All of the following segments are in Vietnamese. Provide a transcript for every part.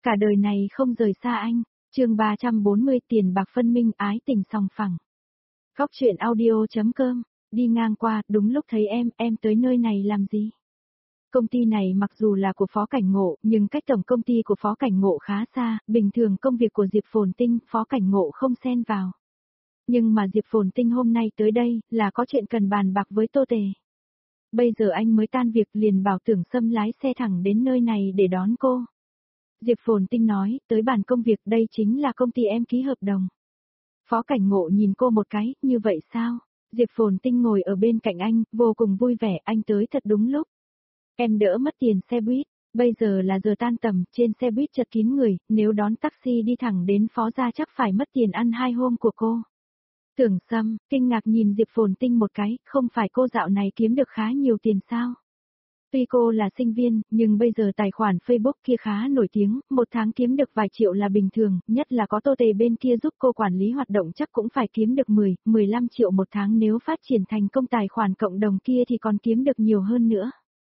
Cả đời này không rời xa anh. Chương 340 tiền bạc phân minh ái tình sòng phẳng. Góc truyện audio.com, đi ngang qua, đúng lúc thấy em tới nơi này làm gì? Công ty này mặc dù là của Phó Cảnh Ngộ, nhưng cách tổng công ty của Phó Cảnh Ngộ khá xa, bình thường công việc của Diệp Phồn Tinh, Phó Cảnh Ngộ không xen vào. Nhưng mà Diệp Phồn Tinh hôm nay tới đây, là có chuyện cần bàn bạc với Tô Tề. Bây giờ anh mới tan việc liền bảo Tưởng Sâm lái xe thẳng đến nơi này để đón cô. Diệp Phồn Tinh nói, tới bàn công việc đây chính là công ty em ký hợp đồng. Phó Cảnh Ngộ nhìn cô một cái, như vậy sao? Diệp Phồn Tinh ngồi ở bên cạnh anh, vô cùng vui vẻ, anh tới thật đúng lúc. Em đỡ mất tiền xe buýt, bây giờ là giờ tan tầm, trên xe buýt chật kín người, nếu đón taxi đi thẳng đến Phó gia chắc phải mất tiền ăn 2 hôm của cô. Tưởng Sâm, kinh ngạc nhìn Diệp Phồn Tinh một cái, không phải cô dạo này kiếm được khá nhiều tiền sao? Tuy cô là sinh viên, nhưng bây giờ tài khoản Facebook kia khá nổi tiếng, một tháng kiếm được vài triệu là bình thường, nhất là có Tô Tề bên kia giúp cô quản lý hoạt động chắc cũng phải kiếm được 10-15 triệu một tháng, nếu phát triển thành công tài khoản cộng đồng kia thì còn kiếm được nhiều hơn nữa.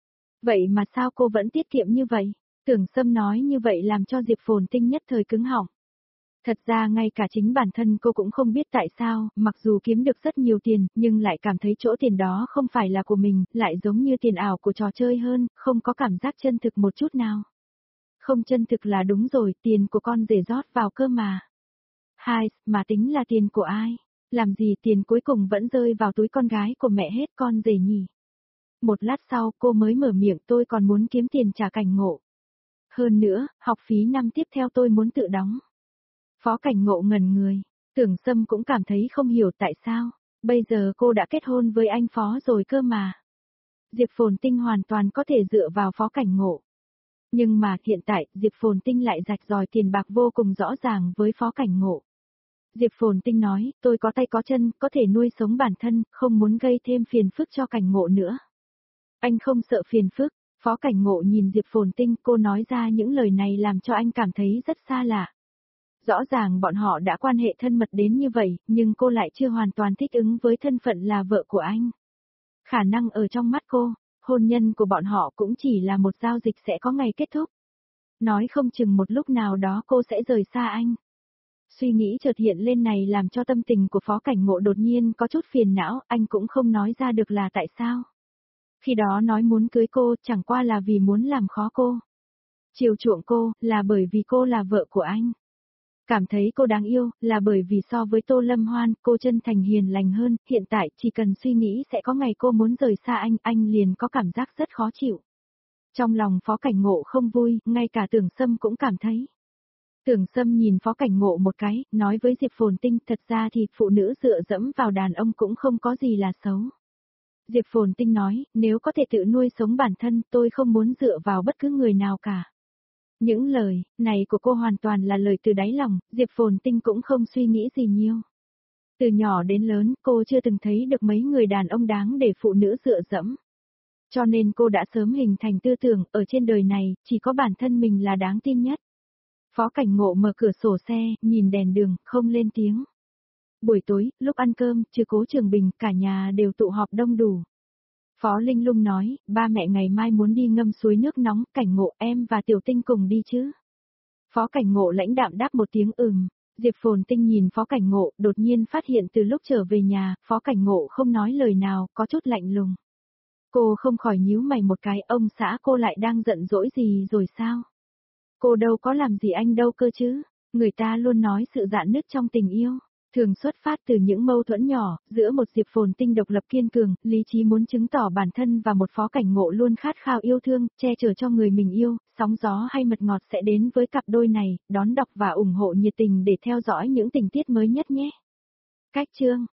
Vậy mà sao cô vẫn tiết kiệm như vậy? Tưởng Sâm nói như vậy làm cho Diệp Phồn Tinh nhất thời cứng họng. Thật ra ngay cả chính bản thân cô cũng không biết tại sao, mặc dù kiếm được rất nhiều tiền, nhưng lại cảm thấy chỗ tiền đó không phải là của mình, lại giống như tiền ảo của trò chơi hơn, không có cảm giác chân thực một chút nào. Không chân thực là đúng rồi, tiền của con rể rót vào cơ mà. Hai, mà tính là tiền của ai? Làm gì tiền cuối cùng vẫn rơi vào túi con gái của mẹ hết con rể nhỉ? Một lát sau cô mới mở miệng, tôi còn muốn kiếm tiền trả Cảnh Ngộ. Hơn nữa, học phí năm tiếp theo tôi muốn tự đóng. Phó Cảnh Ngộ ngẩn người, Tưởng Sâm cũng cảm thấy không hiểu tại sao, bây giờ cô đã kết hôn với anh Phó rồi cơ mà. Diệp Phồn Tinh hoàn toàn có thể dựa vào Phó Cảnh Ngộ. Nhưng mà hiện tại, Diệp Phồn Tinh lại rạch ròi tiền bạc vô cùng rõ ràng với Phó Cảnh Ngộ. Diệp Phồn Tinh nói, tôi có tay có chân, có thể nuôi sống bản thân, không muốn gây thêm phiền phức cho Cảnh Ngộ nữa. Anh không sợ phiền phức, Phó Cảnh Ngộ nhìn Diệp Phồn Tinh, cô nói ra những lời này làm cho anh cảm thấy rất xa lạ. Rõ ràng bọn họ đã quan hệ thân mật đến như vậy, nhưng cô lại chưa hoàn toàn thích ứng với thân phận là vợ của anh. Khả năng ở trong mắt cô, hôn nhân của bọn họ cũng chỉ là một giao dịch sẽ có ngày kết thúc. Nói không chừng một lúc nào đó cô sẽ rời xa anh. Suy nghĩ chợt hiện lên này làm cho tâm tình của Phó Cảnh Ngộ đột nhiên có chút phiền não, anh cũng không nói ra được là tại sao. Khi đó nói muốn cưới cô chẳng qua là vì muốn làm khó cô. Chiều chuộng cô là bởi vì cô là vợ của anh. Cảm thấy cô đáng yêu, là bởi vì so với Tô Lâm Hoan, cô chân thành hiền lành hơn, hiện tại chỉ cần suy nghĩ sẽ có ngày cô muốn rời xa anh liền có cảm giác rất khó chịu. Trong lòng Phó Cảnh Ngộ không vui, ngay cả Tưởng Sâm cũng cảm thấy. Tưởng Sâm nhìn Phó Cảnh Ngộ một cái, nói với Diệp Phồn Tinh, thật ra thì phụ nữ dựa dẫm vào đàn ông cũng không có gì là xấu. Diệp Phồn Tinh nói, nếu có thể tự nuôi sống bản thân, tôi không muốn dựa vào bất cứ người nào cả. Những lời này của cô hoàn toàn là lời từ đáy lòng, Diệp Phồn Tinh cũng không suy nghĩ gì nhiều. Từ nhỏ đến lớn, cô chưa từng thấy được mấy người đàn ông đáng để phụ nữ dựa dẫm. Cho nên cô đã sớm hình thành tư tưởng, ở trên đời này, chỉ có bản thân mình là đáng tin nhất. Phó Cảnh Ngộ mở cửa sổ xe, nhìn đèn đường, không lên tiếng. Buổi tối, lúc ăn cơm, trừ Cố Trường Bình, cả nhà đều tụ họp đông đủ. Phó Linh Lung nói, ba mẹ ngày mai muốn đi ngâm suối nước nóng, Cảnh Ngộ em và Tiểu Tinh cùng đi chứ. Phó Cảnh Ngộ lãnh đạm đáp một tiếng Diệp Phồn Tinh nhìn Phó Cảnh Ngộ, đột nhiên phát hiện từ lúc trở về nhà, Phó Cảnh Ngộ không nói lời nào, có chút lạnh lùng. Cô không khỏi nhíu mày một cái, ông xã cô lại đang giận dỗi gì rồi sao? Cô đâu có làm gì anh đâu cơ chứ, người ta luôn nói sự rạn nứt trong tình yêu. Thường xuất phát từ những mâu thuẫn nhỏ, giữa một Diệp Phồn Tinh độc lập kiên cường, lý trí muốn chứng tỏ bản thân và một Phó Cảnh Ngộ luôn khát khao yêu thương, che chở cho người mình yêu, sóng gió hay mật ngọt sẽ đến với cặp đôi này, đón đọc và ủng hộ nhiệt tình để theo dõi những tình tiết mới nhất nhé. Cách chương